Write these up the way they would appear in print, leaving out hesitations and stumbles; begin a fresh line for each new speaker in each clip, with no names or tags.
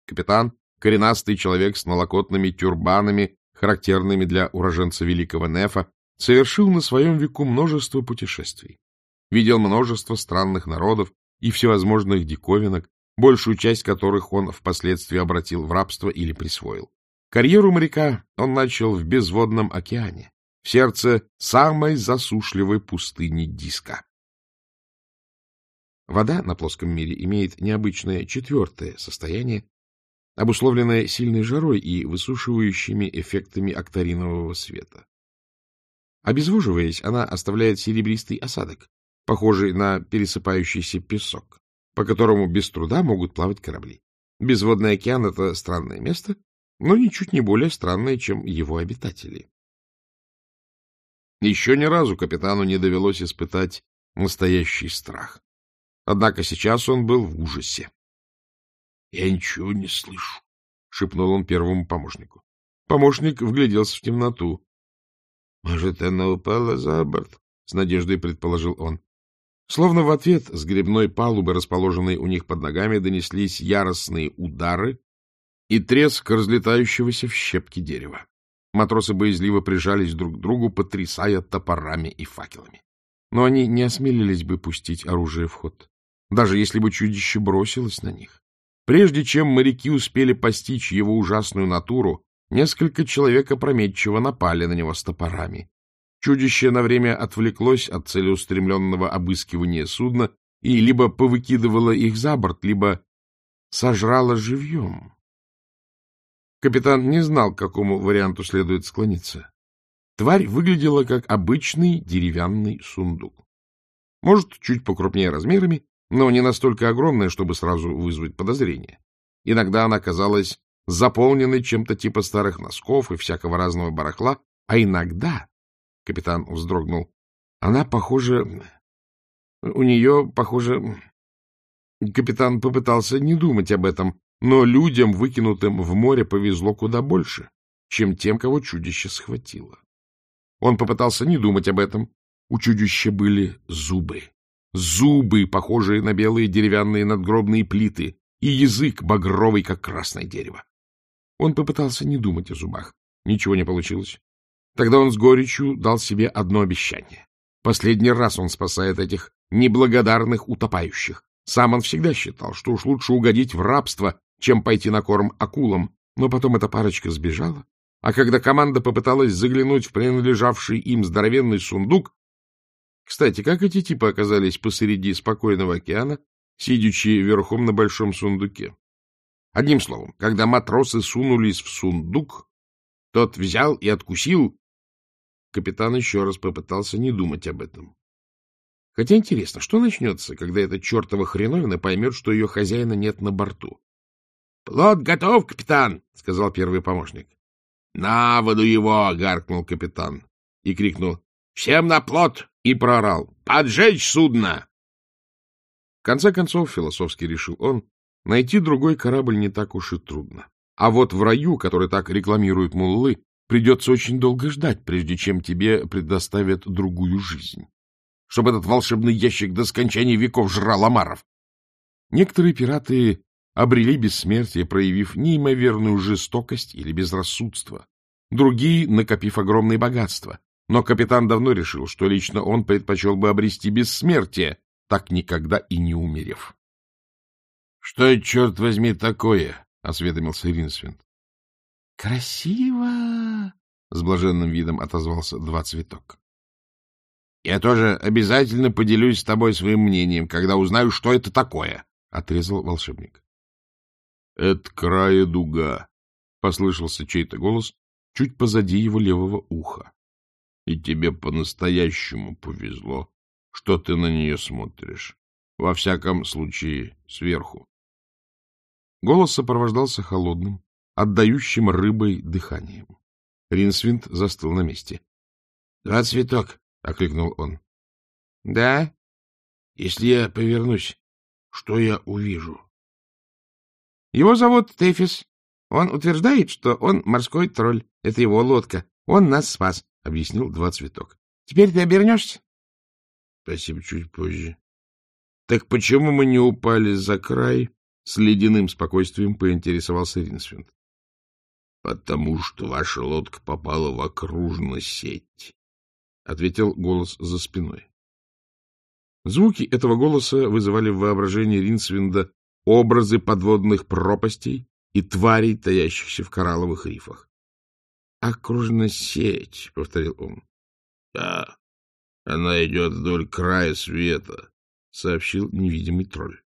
Капитан, коренастый человек с налокотными тюрбанами, характерными для уроженца Великого Нефа, совершил на своем веку множество путешествий. Видел множество странных народов и всевозможных диковинок, большую часть которых он впоследствии обратил в рабство или присвоил. Карьеру моряка он начал в безводном океане, в сердце самой засушливой пустыни Диска. Вода на плоском мире имеет необычное четвертое состояние, обусловленное сильной жарой и высушивающими эффектами акторинового света. Обезвоживаясь, она оставляет серебристый осадок, похожий на пересыпающийся песок, по которому без труда могут плавать корабли. Безводный океан — это странное место, но ничуть не более странное, чем его обитатели. Еще ни разу капитану не довелось испытать настоящий страх. Однако сейчас он был в ужасе. — Я ничего не слышу, — шепнул он первому помощнику. Помощник вгляделся в темноту. — Может, она упала за борт? — с надеждой предположил он. Словно в ответ с гребной палубы, расположенной у них под ногами, донеслись яростные удары и треск разлетающегося в щепки дерева. Матросы боязливо прижались друг к другу, потрясая топорами и факелами. Но они не осмелились бы пустить оружие в ход, даже если бы чудище бросилось на них. Прежде чем моряки успели постичь его ужасную натуру, несколько человек опрометчиво напали на него с топорами. Чудище на время отвлеклось от целеустремленного обыскивания судна и либо повыкидывало их за борт, либо сожрало живьем. Капитан не знал, к какому варианту следует склониться. Тварь выглядела как обычный деревянный сундук. Может, чуть покрупнее размерами, но не настолько огромная, чтобы сразу вызвать подозрение. Иногда она казалась заполненной чем-то типа старых носков и всякого разного барахла, а иногда, капитан вздрогнул, она похожа... У нее, похоже... Капитан попытался не думать об этом, но людям, выкинутым в море, повезло куда больше, чем тем, кого чудище схватило. Он попытался не думать об этом. У чудища были зубы. Зубы, похожие на белые деревянные надгробные плиты, и язык багровый, как красное дерево. Он попытался не думать о зубах. Ничего не получилось. Тогда он с горечью дал себе одно обещание. Последний раз он спасает этих неблагодарных утопающих. Сам он всегда считал, что уж лучше угодить в рабство, чем пойти на корм акулам, но потом эта парочка сбежала, а когда команда попыталась заглянуть в принадлежавший им здоровенный сундук... Кстати, как эти типы оказались посреди спокойного океана, сидячи верхом на большом сундуке? Одним словом, когда матросы сунулись в сундук, тот взял и откусил. Капитан еще раз попытался не думать об этом. Хотя интересно, что начнется, когда эта чертова хреновина поймет, что ее хозяина нет на борту? — Плот готов, капитан, — сказал первый помощник. — На воду его! — гаркнул капитан и крикнул. — Всем на плот! И проорал. — Поджечь судно! В конце концов, философски решил он, найти другой корабль не так уж и трудно. А вот в раю, который так рекламируют муллы, придется очень долго ждать, прежде чем тебе предоставят другую жизнь. Чтобы этот волшебный ящик до скончания веков жрал омаров. Некоторые пираты обрели бессмертие, проявив неимоверную жестокость или безрассудство. Другие, накопив огромные богатства. Но капитан давно решил, что лично он предпочел бы обрести бессмертие, так никогда и не умерев. — Что это, черт возьми, такое? — осведомился Ринсвинд. — Красиво! — с блаженным видом отозвался Два Цветок. — Я тоже обязательно поделюсь с тобой своим мнением, когда узнаю, что это такое, — отрезал волшебник. — Это края дуга, — послышался чей-то голос чуть позади его левого уха. — И тебе по-настоящему повезло, что ты на нее смотришь. Во всяком случае, сверху. Голос сопровождался холодным, отдающим рыбой дыханием. Ринсвинд застыл на месте. — Два Цветок! — окликнул он. — Да? — Если я повернусь, что я увижу? — Его зовут Тефис. Он утверждает, что он морской тролль. Это его лодка. Он нас спас, — объяснил Два Цветок. — Теперь ты обернешься? — Спасибо, чуть позже. — Так почему мы не упали за край? — С ледяным спокойствием поинтересовался Ринсвинд. — Потому что ваша лодка попала в окружную сеть, — ответил голос за спиной. Звуки этого голоса вызывали в воображении Ринсвинда образы подводных пропастей и тварей, таящихся в коралловых рифах. — Окружная сеть, — повторил он. — Да, она идет вдоль края света, — сообщил невидимый тролль.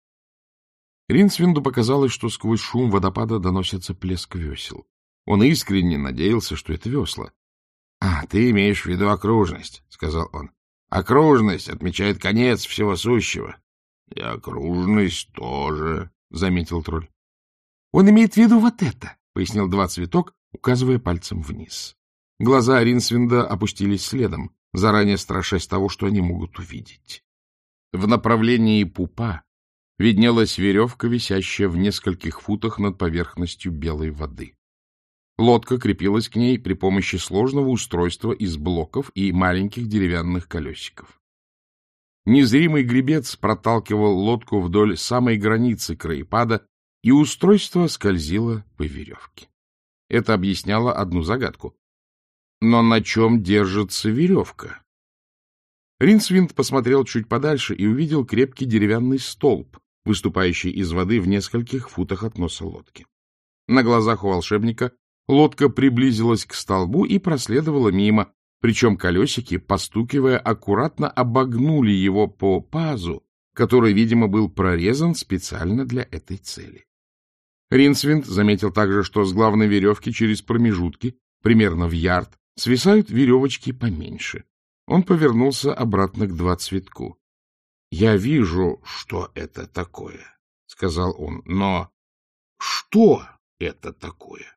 Ринсвинду показалось, что сквозь шум водопада доносится плеск весел. Он искренне надеялся, что это весла. — А, ты имеешь в виду окружность, — сказал он. — Окружность отмечает конец всего сущего. — И окружность тоже, — заметил тролль. — Он имеет в виду вот это, — пояснил Два Цветок, указывая пальцем вниз. Глаза Ринсвинда опустились следом, заранее страшась того, что они могут увидеть. В направлении пупа виднелась веревка, висящая в нескольких футах над поверхностью белой воды. Лодка крепилась к ней при помощи сложного устройства из блоков и маленьких деревянных колесиков. Незримый гребец проталкивал лодку вдоль самой границы краепада, и устройство скользило по веревке. Это объясняло одну загадку. Но на чем держится веревка? Ринсвинд посмотрел чуть подальше и увидел крепкий деревянный столб, выступающий из воды в нескольких футах от носа лодки. На глазах у волшебника лодка приблизилась к столбу и проследовала мимо, причем колесики, постукивая, аккуратно обогнули его по пазу, который, видимо, был прорезан специально для этой цели. Ринсвинд заметил также, что с главной веревки через промежутки, примерно в ярд, свисают веревочки поменьше. Он повернулся обратно к Два Цветку. — Я вижу, что это такое, — сказал он, — но что это такое?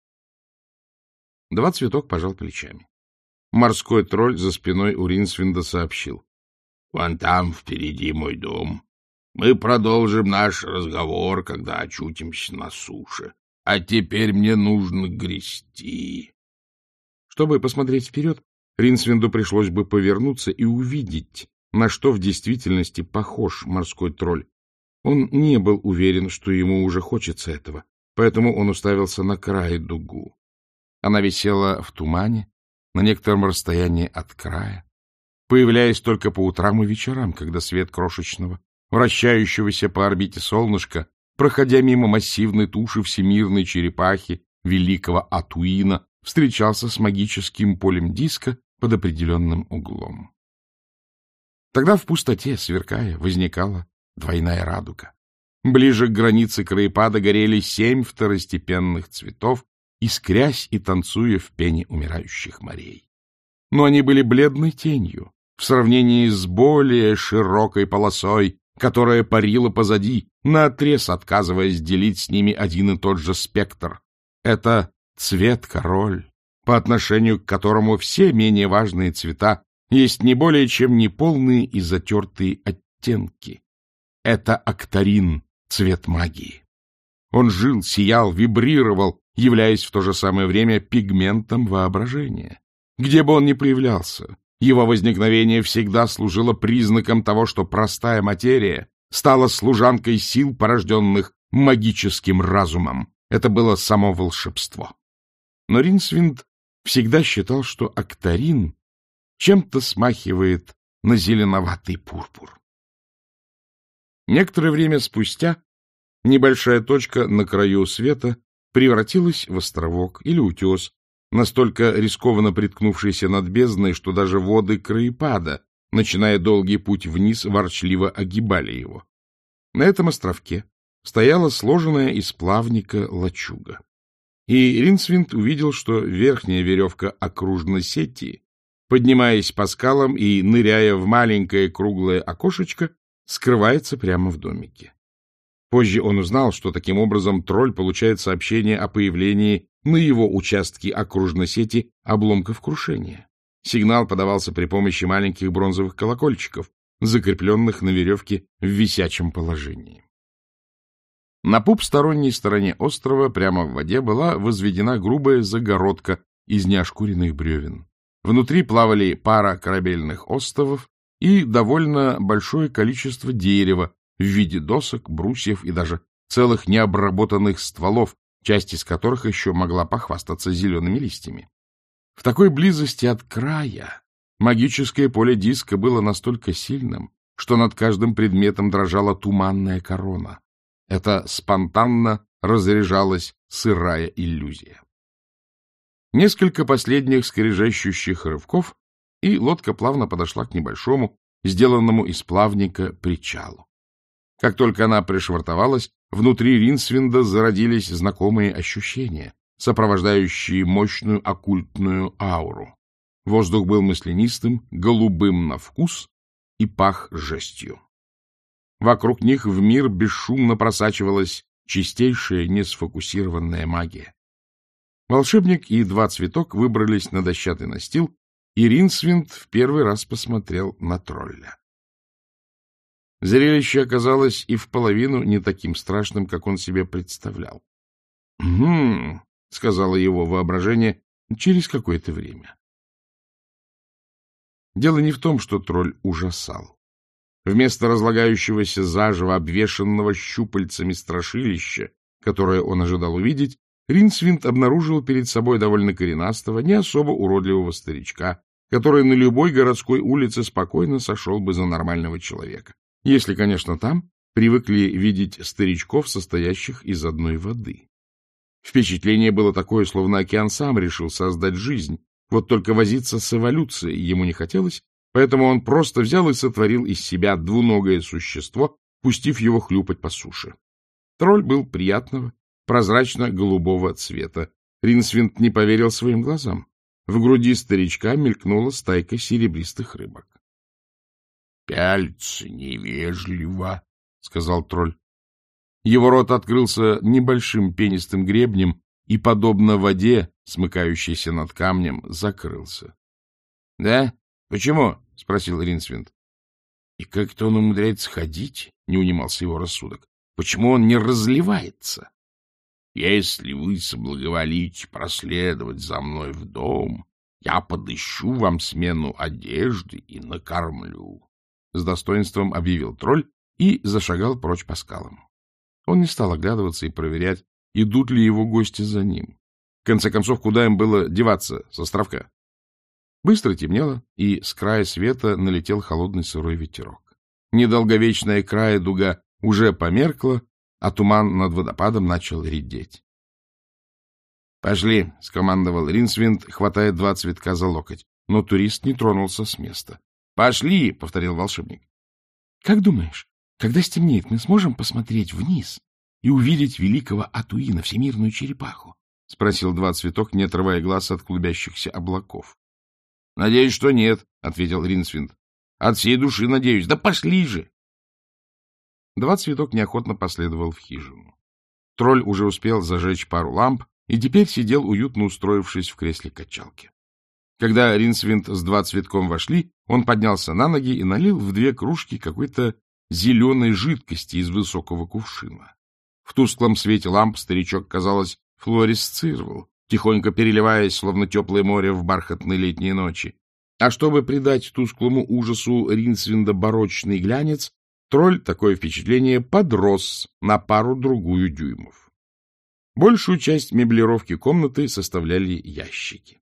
Два Цветок пожал плечами. Морской тролль за спиной у Ринсвинда сообщил. — Вон там впереди мой дом. Мы продолжим наш разговор, когда очутимся на суше. А теперь мне нужно грести. Чтобы посмотреть вперед, Ринсвинду пришлось бы повернуться и увидеть, на что в действительности похож морской тролль. Он не был уверен, что ему уже хочется этого, поэтому он уставился на край дугу. Она висела в тумане, на некотором расстоянии от края, появляясь только по утрам и вечерам, когда свет крошечного, вращающегося по орбите солнышка, проходя мимо массивной туши всемирной черепахи великого Атуина, встречался с магическим полем диска под определенным углом. Тогда в пустоте, сверкая, возникала двойная радуга. Ближе к границе краепада горели 7 второстепенных цветов, искрясь и танцуя в пене умирающих морей. Но они были бледной тенью в сравнении с более широкой полосой, которая парила позади, наотрез отказываясь делить с ними один и тот же спектр. Это цвет-король, по отношению к которому все менее важные цвета есть не более чем неполные и затертые оттенки. Это Акторин, цвет магии. Он жил, сиял, вибрировал, являясь в то же самое время пигментом воображения. Где бы он ни появлялся, его возникновение всегда служило признаком того, что простая материя стала служанкой сил, порожденных магическим разумом. Это было само волшебство. Но Ринсвинд всегда считал, что Акторин чем-то смахивает на зеленоватый пурпур. Некоторое время спустя небольшая точка на краю света превратилась в островок или утес, настолько рискованно приткнувшийся над бездной, что даже воды краепада, начиная долгий путь вниз, ворчливо огибали его. На этом островке стояла сложенная из плавника лачуга. И Ринсвинд увидел, что верхняя веревка окружной сети, поднимаясь по скалам и ныряя в маленькое круглое окошечко, скрывается прямо в домике. Позже он узнал, что таким образом тролль получает сообщение о появлении на его участке окружной сети обломков крушения. Сигнал подавался при помощи маленьких бронзовых колокольчиков, закрепленных на веревке в висячем положении. На пупсторонней стороне острова прямо в воде была возведена грубая загородка из неошкуренных бревен. Внутри плавали пара корабельных остовов и довольно большое количество дерева в виде досок, брусьев и даже целых необработанных стволов, часть из которых еще могла похвастаться зелеными листьями. В такой близости от края магическое поле диска было настолько сильным, что над каждым предметом дрожала туманная корона. Это спонтанно разряжалась сырая иллюзия. Несколько последних скрежещущих рывков, и лодка плавно подошла к небольшому, сделанному из плавника, причалу. Как только она пришвартовалась, внутри Ринсвинда зародились знакомые ощущения, сопровождающие мощную оккультную ауру. Воздух был маслянистым, голубым на вкус и пах жестью. Вокруг них в мир бесшумно просачивалась чистейшая несфокусированная магия. Волшебник и два цветок выбрались на дощатый настил, и Ринсвинд в первый раз посмотрел на тролля. Зрелище оказалось и вполовину не таким страшным, как он себе представлял. — сказала его воображение через какое-то время. Дело не в том, что тролль ужасал. Вместо разлагающегося заживо обвешанного щупальцами страшилища, которое он ожидал увидеть, Ринсвинд обнаружил перед собой довольно коренастого, не особо уродливого старичка, который на любой городской улице спокойно сошел бы за нормального человека. Если, конечно, там привыкли видеть старичков, состоящих из одной воды. Впечатление было такое, словно океан сам решил создать жизнь. Вот только возиться с эволюцией ему не хотелось, поэтому он просто взял и сотворил из себя двуногое существо, пустив его хлюпать по суше. Тролль был приятного, прозрачно-голубого цвета. Ринсвинд не поверил своим глазам. В груди старичка мелькнула стайка серебристых рыбок. — Пяльцы невежливо, — сказал тролль. Его рот открылся небольшим пенистым гребнем и, подобно воде, смыкающейся над камнем, закрылся. — Да? Почему? — спросил Ринсвинд. — И как-то он умудряется ходить, — не унимался его рассудок. — Почему он не разливается? — Если вы соблаговолите проследовать за мной в дом, я подыщу вам смену одежды и накормлю, — с достоинством объявил тролль и зашагал прочь по скалам. Он не стал оглядываться и проверять, идут ли его гости за ним. В конце концов, куда им было деваться с островка? Быстро темнело, и с края света налетел холодный сырой ветерок. Недолговечная края дуга уже померкла, а туман над водопадом начал редеть. — Пошли, — скомандовал Ринсвинд, хватая два цветка за локоть, но турист не тронулся с места. — Пошли, — повторил волшебник. — Как думаешь, когда стемнеет, мы сможем посмотреть вниз и увидеть великого Атуина, всемирную черепаху? — спросил два цветок, не отрывая глаз от клубящихся облаков. — Надеюсь, что нет, — ответил Ринсвинд. — От всей души надеюсь. Да пошли же! Два цветок неохотно последовал в хижину. Тролль уже успел зажечь пару ламп и теперь сидел, уютно устроившись в кресле качалки. Когда Ринсвинд с два цветком вошли, он поднялся на ноги и налил в две кружки какой-то зеленой жидкости из высокого кувшина. В тусклом свете ламп старичок, казалось, флуоресцировал, тихонько переливаясь, словно теплое море в бархатной летней ночи. А чтобы придать тусклому ужасу Ринсвинда барочный глянец, тролль, такое впечатление, подрос на пару-другую дюймов. Большую часть меблировки комнаты составляли ящики.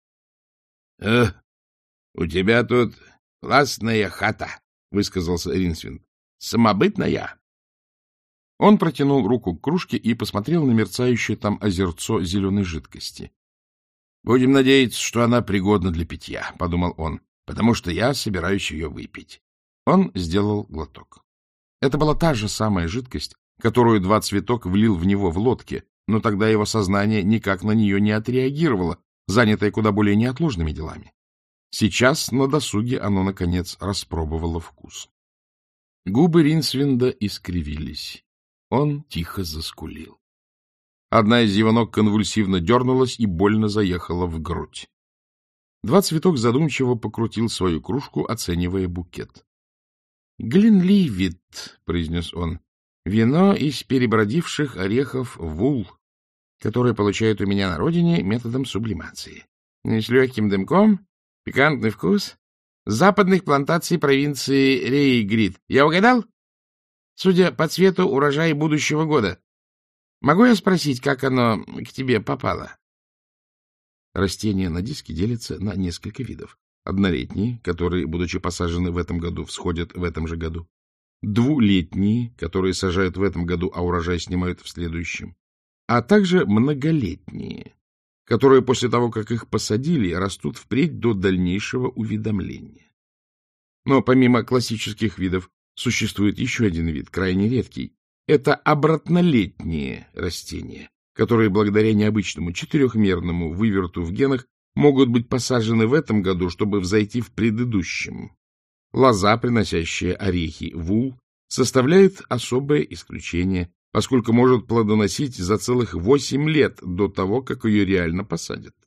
— у тебя тут классная хата, — высказался Ринсвинд. — Самобытная. Он протянул руку к кружке и посмотрел на мерцающее там озерцо зеленой жидкости. — Будем надеяться, что она пригодна для питья, — подумал он, — потому что я собираюсь ее выпить. Он сделал глоток. Это была та же самая жидкость, которую два цветок влил в него в лодке, но тогда его сознание никак на нее не отреагировало, занятое куда более неотложными делами. Сейчас на досуге оно, наконец, распробовало вкус. Губы Ринсвинда искривились. Он тихо заскулил. Одна из его ног конвульсивно дернулась и больно заехала в грудь. Два цветок задумчиво покрутил свою кружку, оценивая букет. — Гленливит, — произнес он, — вино из перебродивших орехов вул, которое получают у меня на родине методом сублимации. С легким дымком, пикантный вкус, с западных плантаций провинции Рейгрид. Я угадал?
Судя по цвету, урожай будущего года. Могу я спросить, как оно к тебе попало?
Растения на диске делятся на несколько видов. Однолетние, которые, будучи посажены в этом году, всходят в этом же году. Двулетние, которые сажают в этом году, а урожай снимают в следующем. А также многолетние, которые после того, как их посадили, растут впредь до дальнейшего увядомления. Но помимо классических видов существует еще один вид, крайне редкий. Это обратнолетние растения, которые благодаря необычному четырехмерному выверту в генах могут быть посажены в этом году, чтобы взойти в предыдущем. Лоза, приносящая орехи вул, составляет особое исключение, поскольку может плодоносить за целых 8 лет до того, как ее реально посадят.